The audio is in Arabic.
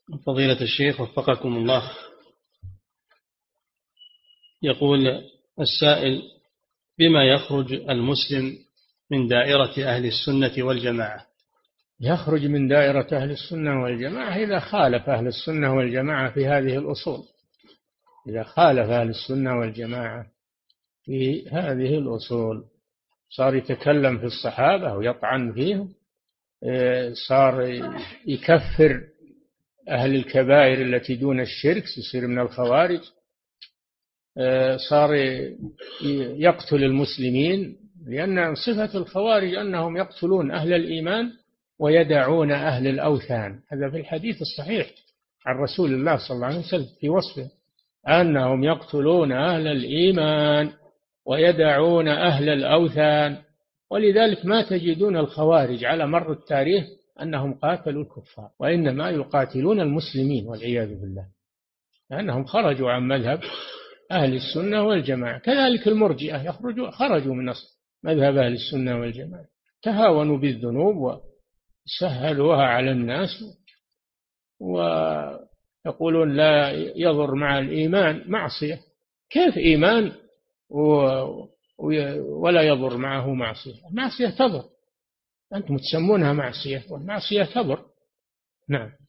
فضيلة الشيخ وفقكم الله، يقول السائل: بما يخرج المسلم من دائرة أهل السنة والجماعة؟ يخرج من دائرة أهل السنة والجماعة إذا خالف أهل السنة والجماعة في هذه الأصول. إذا خالف أهل السنة والجماعة في هذه الأصول، صار يتكلم في الصحابة ويطعن فيهم، صار يكفر أهل الكبائر التي دون الشرك، يصير من الخوارج، صار يقتل المسلمين، لأن صفة الخوارج أنهم يقتلون أهل الإيمان ويدعون أهل الأوثان. هذا في الحديث الصحيح عن رسول الله صلى الله عليه وسلم في وصفه، أنهم يقتلون أهل الإيمان ويدعون أهل الأوثان. ولذلك ما تجدون الخوارج على مر التاريخ أنهم قاتلوا الكفار، وإنما يقاتلون المسلمين والعياذ بالله، لأنهم خرجوا عن مذهب أهل السنة والجماعة. كذلك المرجئة خرجوا من مذهب أهل السنة والجماعة، تهاونوا بالذنوب وسهلوها على الناس، ويقولون لا يضر مع الإيمان معصية. كيف إيمان ولا يضر معه معصية؟ المعصية تضر، أنتم تسمونها معصية والمعصية تضر. نعم.